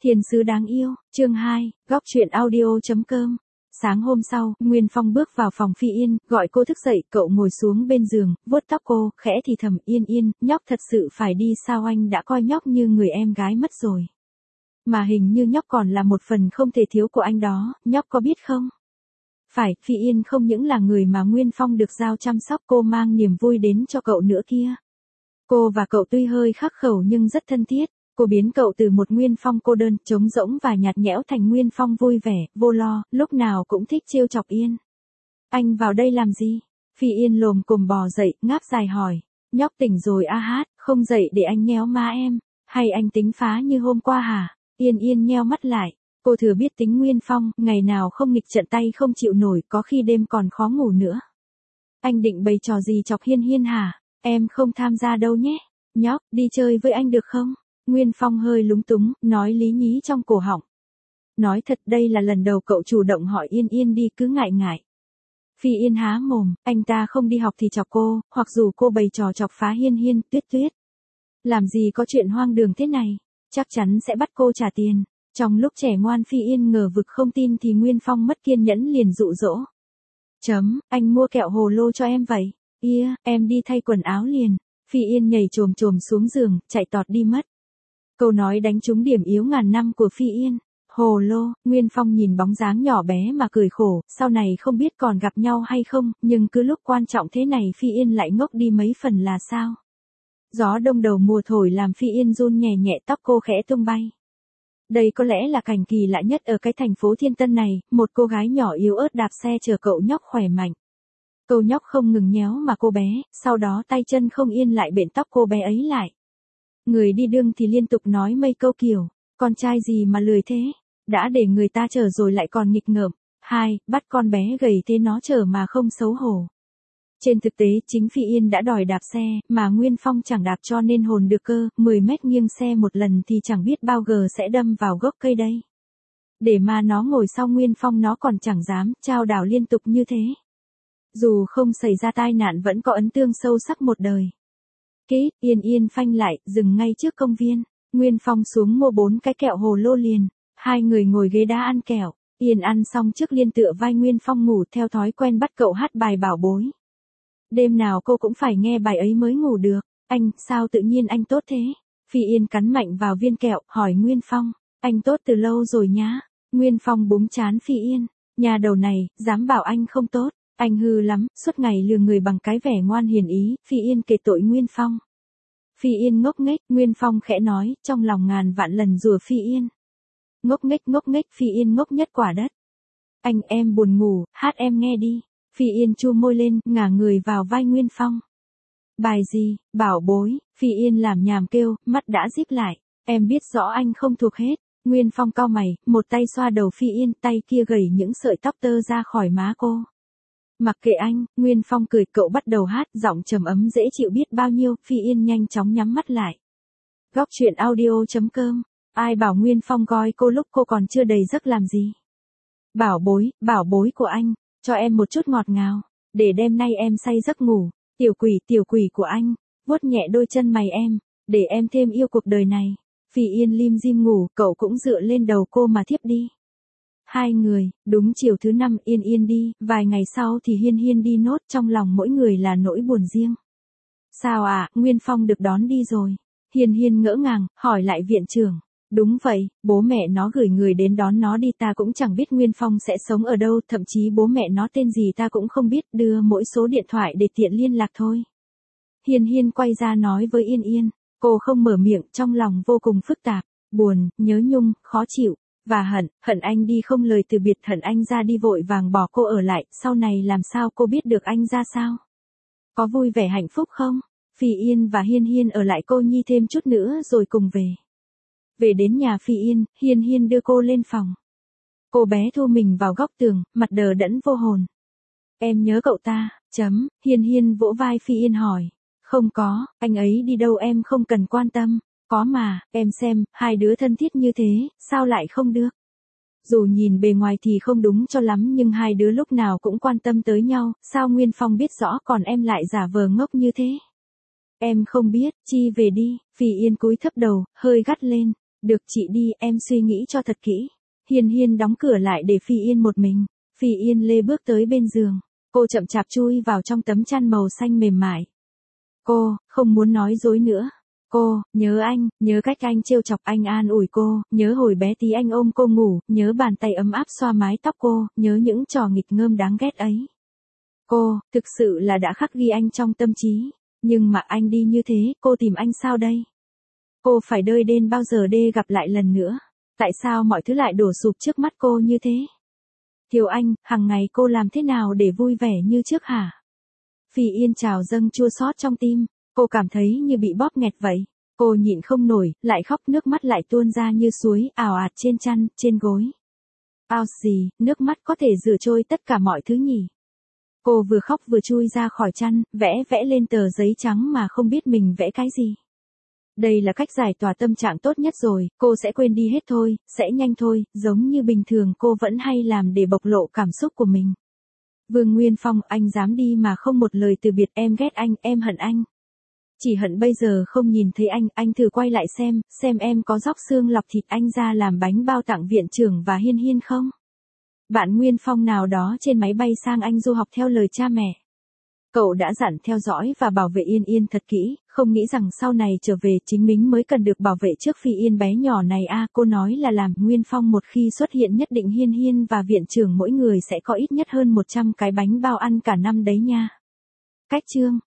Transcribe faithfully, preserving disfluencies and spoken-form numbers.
Thiên sứ đáng yêu, chương hai, góc truyện audio.com. Sáng hôm sau, Nguyên Phong bước vào phòng Phi Yên, gọi cô thức dậy, cậu ngồi xuống bên giường, vuốt tóc cô, khẽ thì thầm, Yên Yên, nhóc thật sự phải đi sao, anh đã coi nhóc như người em gái mất rồi. Mà hình như nhóc còn là một phần không thể thiếu của anh đó, nhóc có biết không? Phải, Phi Yên không những là người mà Nguyên Phong được giao chăm sóc, cô mang niềm vui đến cho cậu nữa kia. Cô và cậu tuy hơi khắc khẩu nhưng rất thân thiết. Cô biến cậu từ một Nguyên Phong cô đơn, trống rỗng và nhạt nhẽo thành Nguyên Phong vui vẻ, vô lo, lúc nào cũng thích trêu chọc Yên. Anh vào đây làm gì? Phi Yên lồm cồm bò dậy, ngáp dài hỏi. Nhóc tỉnh rồi a hát, không dậy để anh nhéo má em, hay anh tính phá như hôm qua hả? Yên Yên nheo mắt lại, cô thừa biết tính Nguyên Phong, ngày nào không nghịch trận tay không chịu nổi, có khi đêm còn khó ngủ nữa. Anh định bày trò gì chọc Hiên Hiên hả? Em không tham gia đâu nhé. Nhóc, đi chơi với anh được không? Nguyên Phong hơi lúng túng, nói lý nhí trong cổ họng. Nói thật đây là lần đầu cậu chủ động hỏi Yên Yên đi, cứ ngại ngại. Phi Yên há mồm, anh ta không đi học thì chọc cô, hoặc dù cô bày trò chọc phá Hiên Hiên, Tuyết Tuyết. Làm gì có chuyện hoang đường thế này, chắc chắn sẽ bắt cô trả tiền. Trong lúc trẻ ngoan Phi Yên ngờ vực không tin thì Nguyên Phong mất kiên nhẫn liền dụ dỗ. Chấm, anh mua kẹo hồ lô cho em vậy. Ia, yeah, em đi thay quần áo liền. Phi Yên nhảy chồm chồm xuống giường, chạy tọt đi mất. Câu nói đánh trúng điểm yếu ngàn năm của Phi Yên. Hồ lô, Nguyên Phong nhìn bóng dáng nhỏ bé mà cười khổ, sau này không biết còn gặp nhau hay không, nhưng cứ lúc quan trọng thế này Phi Yên lại ngốc đi mấy phần là sao? Gió đông đầu mùa thổi làm Phi Yên run nhẹ nhẹ, tóc cô khẽ tung bay. Đây có lẽ là cảnh kỳ lạ nhất ở cái thành phố Thiên Tân này, một cô gái nhỏ yếu ớt đạp xe chở cậu nhóc khỏe mạnh. Cậu nhóc không ngừng nhéo mà cô bé, sau đó tay chân không yên lại bện tóc cô bé ấy lại. Người đi đường thì liên tục nói mấy câu kiểu, con trai gì mà lười thế, đã để người ta chở rồi lại còn nghịch ngợm. Hai, bắt con bé gầy thế nó chở mà không xấu hổ. Trên thực tế chính Phi Yên đã đòi đạp xe, mà Nguyên Phong chẳng đạp cho nên hồn được cơ, mười mét nghiêng xe một lần thì chẳng biết bao giờ sẽ đâm vào gốc cây đây. Để mà nó ngồi sau Nguyên Phong nó còn chẳng dám, chao đảo liên tục như thế. Dù không xảy ra tai nạn vẫn có ấn tượng sâu sắc một đời. Kít, Yên Yên phanh lại, dừng ngay trước công viên. Nguyên Phong xuống mua bốn cái kẹo hồ lô liền. Hai người ngồi ghế đá ăn kẹo. Yên ăn xong trước liên tựa vai Nguyên Phong ngủ, theo thói quen bắt cậu hát bài Bảo Bối. Đêm nào cô cũng phải nghe bài ấy mới ngủ được. Anh, sao tự nhiên anh tốt thế? Phi Yên cắn mạnh vào viên kẹo, hỏi Nguyên Phong. Anh tốt từ lâu rồi nhá. Nguyên Phong búng chán Phi Yên. Nhà đầu này, dám bảo anh không tốt. Anh hư lắm, suốt ngày lừa người bằng cái vẻ ngoan hiền ý. Phi Yên kể tội Nguyên Phong. Phi Yên ngốc nghếch, Nguyên Phong khẽ nói, trong lòng ngàn vạn lần rủa Phi Yên. Ngốc nghếch ngốc nghếch, Phi Yên ngốc nhất quả đất. Anh, em buồn ngủ, hát em nghe đi. Phi Yên chu môi lên, ngả người vào vai Nguyên Phong. Bài gì? Bảo Bối. Phi Yên làm nhảm kêu, mắt đã díp lại. Em biết rõ anh không thuộc hết. Nguyên Phong cau mày, một tay xoa đầu Phi Yên, tay kia gẩy những sợi tóc tơ ra khỏi má cô. Mặc kệ anh, Nguyên Phong cười, cậu bắt đầu hát, giọng trầm ấm dễ chịu biết bao nhiêu. Phi Yên nhanh chóng nhắm mắt lại. Góc truyện audio.com. Ai bảo Nguyên Phong coi cô lúc cô còn chưa đầy giấc làm gì? Bảo bối, bảo bối của anh, cho em một chút ngọt ngào, để đêm nay em say giấc ngủ. Tiểu quỷ, tiểu quỷ của anh, vuốt nhẹ đôi chân mày em, để em thêm yêu cuộc đời này. Phi Yên lim dim ngủ, cậu cũng dựa lên đầu cô mà thiếp đi. Hai người, đúng chiều thứ năm Yên Yên đi, vài ngày sau thì Hiên Hiên đi nốt, trong lòng mỗi người là nỗi buồn riêng. Sao à, Nguyên Phong được đón đi rồi. Hiên Hiên ngỡ ngàng, hỏi lại viện trưởng. Đúng vậy, bố mẹ nó gửi người đến đón nó đi, ta cũng chẳng biết Nguyên Phong sẽ sống ở đâu, thậm chí bố mẹ nó tên gì ta cũng không biết, đưa mỗi số điện thoại để tiện liên lạc thôi. Hiên Hiên quay ra nói với Yên Yên, cô không mở miệng, trong lòng vô cùng phức tạp, buồn, nhớ nhung, khó chịu. Và hận, hận anh đi không lời từ biệt, hận anh ra đi vội vàng bỏ cô ở lại, sau này làm sao cô biết được anh ra sao? Có vui vẻ hạnh phúc không? Phi Yên và Hiên Hiên ở lại cô nhi thêm chút nữa rồi cùng về. Về đến nhà Phi Yên, Hiên Hiên đưa cô lên phòng. Cô bé thu mình vào góc tường, mặt đờ đẫn vô hồn. Em nhớ cậu ta, chấm, Hiên Hiên vỗ vai Phi Yên hỏi. Không có, anh ấy đi đâu em không cần quan tâm. Có mà, em xem, hai đứa thân thiết như thế, sao lại không được? Dù nhìn bề ngoài thì không đúng cho lắm nhưng hai đứa lúc nào cũng quan tâm tới nhau, sao Nguyên Phong biết rõ còn em lại giả vờ ngốc như thế? Em không biết, chi về đi, Phi Yên cúi thấp đầu, hơi gắt lên. Được chị đi, em suy nghĩ cho thật kỹ. Hiên Hiên đóng cửa lại để Phi Yên một mình. Phi Yên lê bước tới bên giường. Cô chậm chạp chui vào trong tấm chăn màu xanh mềm mại. Cô, không muốn nói dối nữa. Cô, nhớ anh, nhớ cách anh trêu chọc anh an ủi cô, nhớ hồi bé tí anh ôm cô ngủ, nhớ bàn tay ấm áp xoa mái tóc cô, nhớ những trò nghịch ngợm đáng ghét ấy. Cô, thực sự là đã khắc ghi anh trong tâm trí. Nhưng mà anh đi như thế, cô tìm anh sao đây? Cô phải đợi đến bao giờ để gặp lại lần nữa? Tại sao mọi thứ lại đổ sụp trước mắt cô như thế? Thiếu anh, hàng ngày cô làm thế nào để vui vẻ như trước hả? Phi Yên trào dâng chua xót trong tim. Cô cảm thấy như bị bóp nghẹt vậy. Cô nhịn không nổi, lại khóc, nước mắt lại tuôn ra như suối, ào ạt trên chăn, trên gối. Ao gì, nước mắt có thể rửa trôi tất cả mọi thứ nhỉ? Cô vừa khóc vừa chui ra khỏi chăn, vẽ vẽ lên tờ giấy trắng mà không biết mình vẽ cái gì. Đây là cách giải tỏa tâm trạng tốt nhất rồi, cô sẽ quên đi hết thôi, sẽ nhanh thôi, giống như bình thường cô vẫn hay làm để bộc lộ cảm xúc của mình. Vương Nguyên Phong, anh dám đi mà không một lời từ biệt, em ghét anh, em hận anh. Chỉ hận bây giờ không nhìn thấy anh, anh thử quay lại xem, xem em có róc xương lọc thịt anh ra làm bánh bao tặng viện trưởng và Hiên Hiên không? Bạn Nguyên Phong nào đó trên máy bay sang Anh du học theo lời cha mẹ. Cậu đã dặn theo dõi và bảo vệ Yên Yên thật kỹ, không nghĩ rằng sau này trở về chính mình mới cần được bảo vệ trước Phi Yên bé nhỏ này a. À, cô nói là làm Nguyên Phong một khi xuất hiện nhất định Hiên Hiên và viện trưởng mỗi người sẽ có ít nhất hơn một trăm cái bánh bao ăn cả năm đấy nha. Cách chương